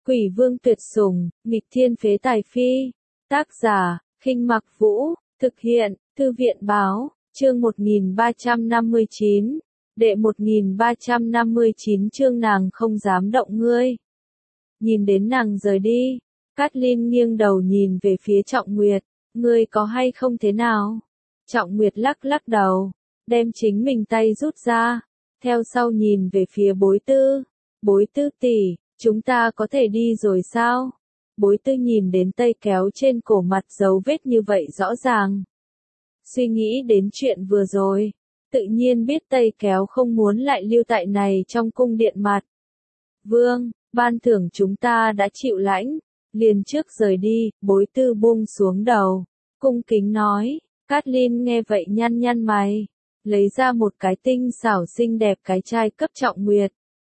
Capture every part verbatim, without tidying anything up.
Quỷ vương tuyệt sủng, nghịch thiên phế tài phi. Tác giả, Khinh Mặc Vũ, thực hiện, Thư viện báo, chương một nghìn ba trăm năm mươi chín, đệ một nghìn ba trăm năm mươi chín chương nàng không dám động ngươi. Nhìn đến nàng rời đi, Cát Linh nghiêng đầu nhìn về phía Trọng Nguyệt, ngươi có hay không thế nào? Trọng Nguyệt lắc lắc đầu, đem chính mình tay rút ra, theo sau nhìn về phía Bối Tư, Bối Tư tỷ, chúng ta có thể đi rồi sao? Bối Tư nhìn đến tay kéo trên cổ mặt dấu vết như vậy rõ ràng. Suy nghĩ đến chuyện vừa rồi, tự nhiên biết tay kéo không muốn lại lưu tại này trong cung điện mặt. Vương, ban thưởng chúng ta đã chịu lãnh, liền trước rời đi, Bối Tư buông xuống đầu, cung kính nói. Cát Linh nghe vậy nhăn nhăn mày, lấy ra một cái tinh xảo xinh đẹp cái chai cấp Trọng Nguyệt.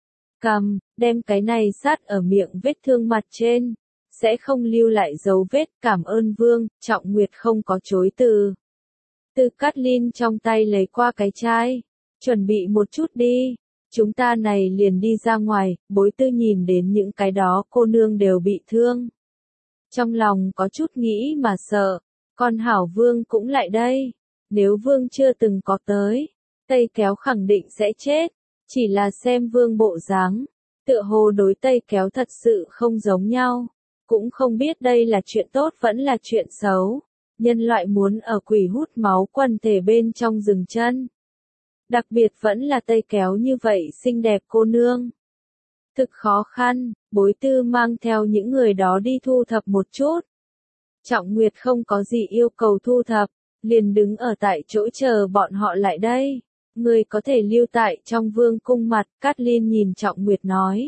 Cầm, đem cái này sát ở miệng vết thương mặt trên, sẽ không lưu lại dấu vết, cảm ơn vương. Trọng Nguyệt không có chối từ. Từ Cát Linh trong tay lấy qua cái chai, chuẩn bị một chút đi, chúng ta này liền đi ra ngoài. Bối Tư nhìn đến những cái đó cô nương đều bị thương, trong lòng có chút nghĩ mà sợ, con hảo vương cũng lại đây, nếu vương chưa từng có tới, tay kéo khẳng định sẽ chết, chỉ là xem vương bộ dáng, tựa hồ đối tay kéo thật sự không giống nhau, cũng không biết đây là chuyện tốt vẫn là chuyện xấu, nhân loại muốn ở quỷ hút máu quần thể bên trong dừng chân. Đặc biệt vẫn là tay kéo như vậy xinh đẹp cô nương. Thực khó khăn, Bối Tư mang theo những người đó đi thu thập một chút. Trọng Nguyệt không có gì yêu cầu thu thập, liền đứng ở tại chỗ chờ bọn họ lại đây. Người có thể lưu tại trong vương cung mặt, Cát Linh nhìn Trọng Nguyệt nói.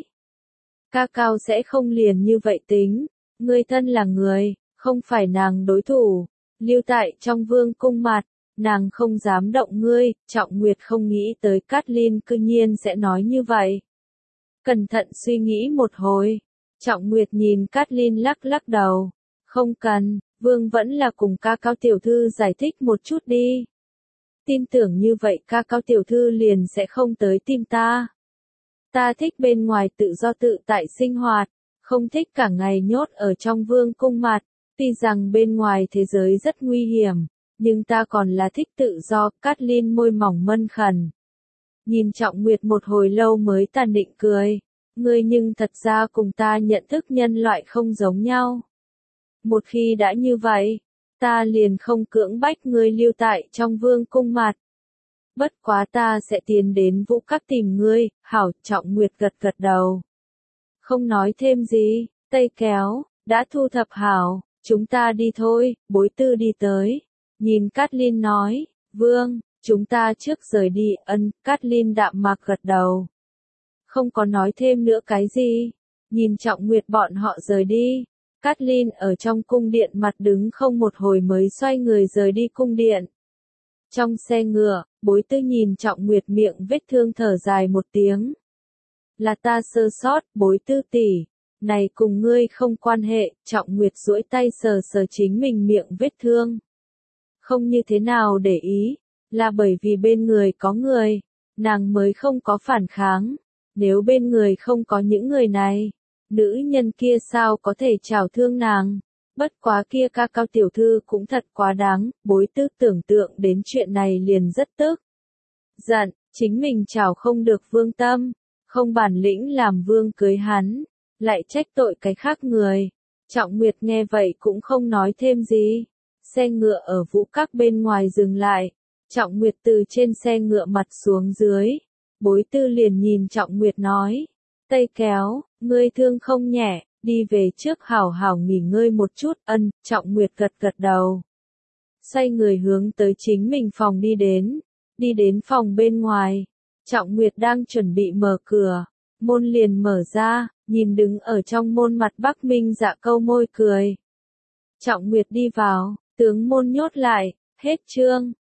Ca cao sẽ không liền như vậy tính, ngươi thân là người, không phải nàng đối thủ, lưu tại trong vương cung mặt, nàng không dám động ngươi. Trọng Nguyệt không nghĩ tới Cát Linh cư nhiên sẽ nói như vậy. Cẩn thận suy nghĩ một hồi, Trọng Nguyệt nhìn Cát Linh lắc lắc đầu. Không cần, vương vẫn là cùng ca cao tiểu thư giải thích một chút đi. Tin tưởng như vậy ca cao tiểu thư liền sẽ không tới tìm ta. Ta thích bên ngoài tự do tự tại sinh hoạt, không thích cả ngày nhốt ở trong vương cung mặt. Tuy rằng bên ngoài thế giới rất nguy hiểm, nhưng ta còn là thích tự do. Cát Linh môi mỏng mân khẩn. Nhìn Trọng Nguyệt một hồi lâu mới tàn định cười. Ngươi nhưng thật ra cùng ta nhận thức nhân loại không giống nhau. Một khi đã như vậy, ta liền không cưỡng bách ngươi lưu tại trong vương cung mặt. Bất quá ta sẽ tiến đến Vũ Các tìm ngươi. Hảo. Trọng Nguyệt gật gật đầu, không nói thêm gì. Tay kéo, đã thu thập hảo, chúng ta đi thôi. Bối Tư đi tới, nhìn Cát Linh nói, vương, chúng ta trước rời đi. Ân. Cát Linh đạm mạc gật đầu, không có nói thêm nữa cái gì. Nhìn Trọng Nguyệt bọn họ rời đi, Cát Linh ở trong cung điện mặt đứng không một hồi mới xoay người rời đi cung điện. Trong xe ngựa, Bối Tư nhìn Trọng Nguyệt miệng vết thương thở dài một tiếng. Là ta sơ sót, Bối Tư tỷ, này cùng ngươi không quan hệ. Trọng Nguyệt duỗi tay sờ sờ chính mình miệng vết thương. Không như thế nào để ý, là bởi vì bên người có người, nàng mới không có phản kháng. Nếu bên người không có những người này, nữ nhân kia sao có thể chảo thương nàng. Bất quá kia ca cao tiểu thư cũng thật quá đáng. Bối Tư tưởng tượng đến chuyện này liền rất tức giận, chính mình chảo không được vương tâm, không bản lĩnh làm vương cưới hắn, lại trách tội cái khác người. Trọng Nguyệt nghe vậy cũng không nói thêm gì. Xe ngựa ở Vũ Các bên ngoài dừng lại, Trọng Nguyệt từ trên xe ngựa mặt xuống dưới. Bối Tư liền nhìn Trọng Nguyệt nói, tay kéo, ngươi thương không nhẹ, đi về trước hảo hảo nghỉ ngơi một chút. Ân. Trọng Nguyệt gật gật đầu, xoay người hướng tới chính mình phòng đi đến. Đi đến phòng bên ngoài, Trọng Nguyệt đang chuẩn bị mở cửa, môn liền mở ra, nhìn đứng ở trong môn mặt Bắc Minh Dạ câu môi cười. Trọng Nguyệt đi vào, tướng môn nhốt lại. Hết chương.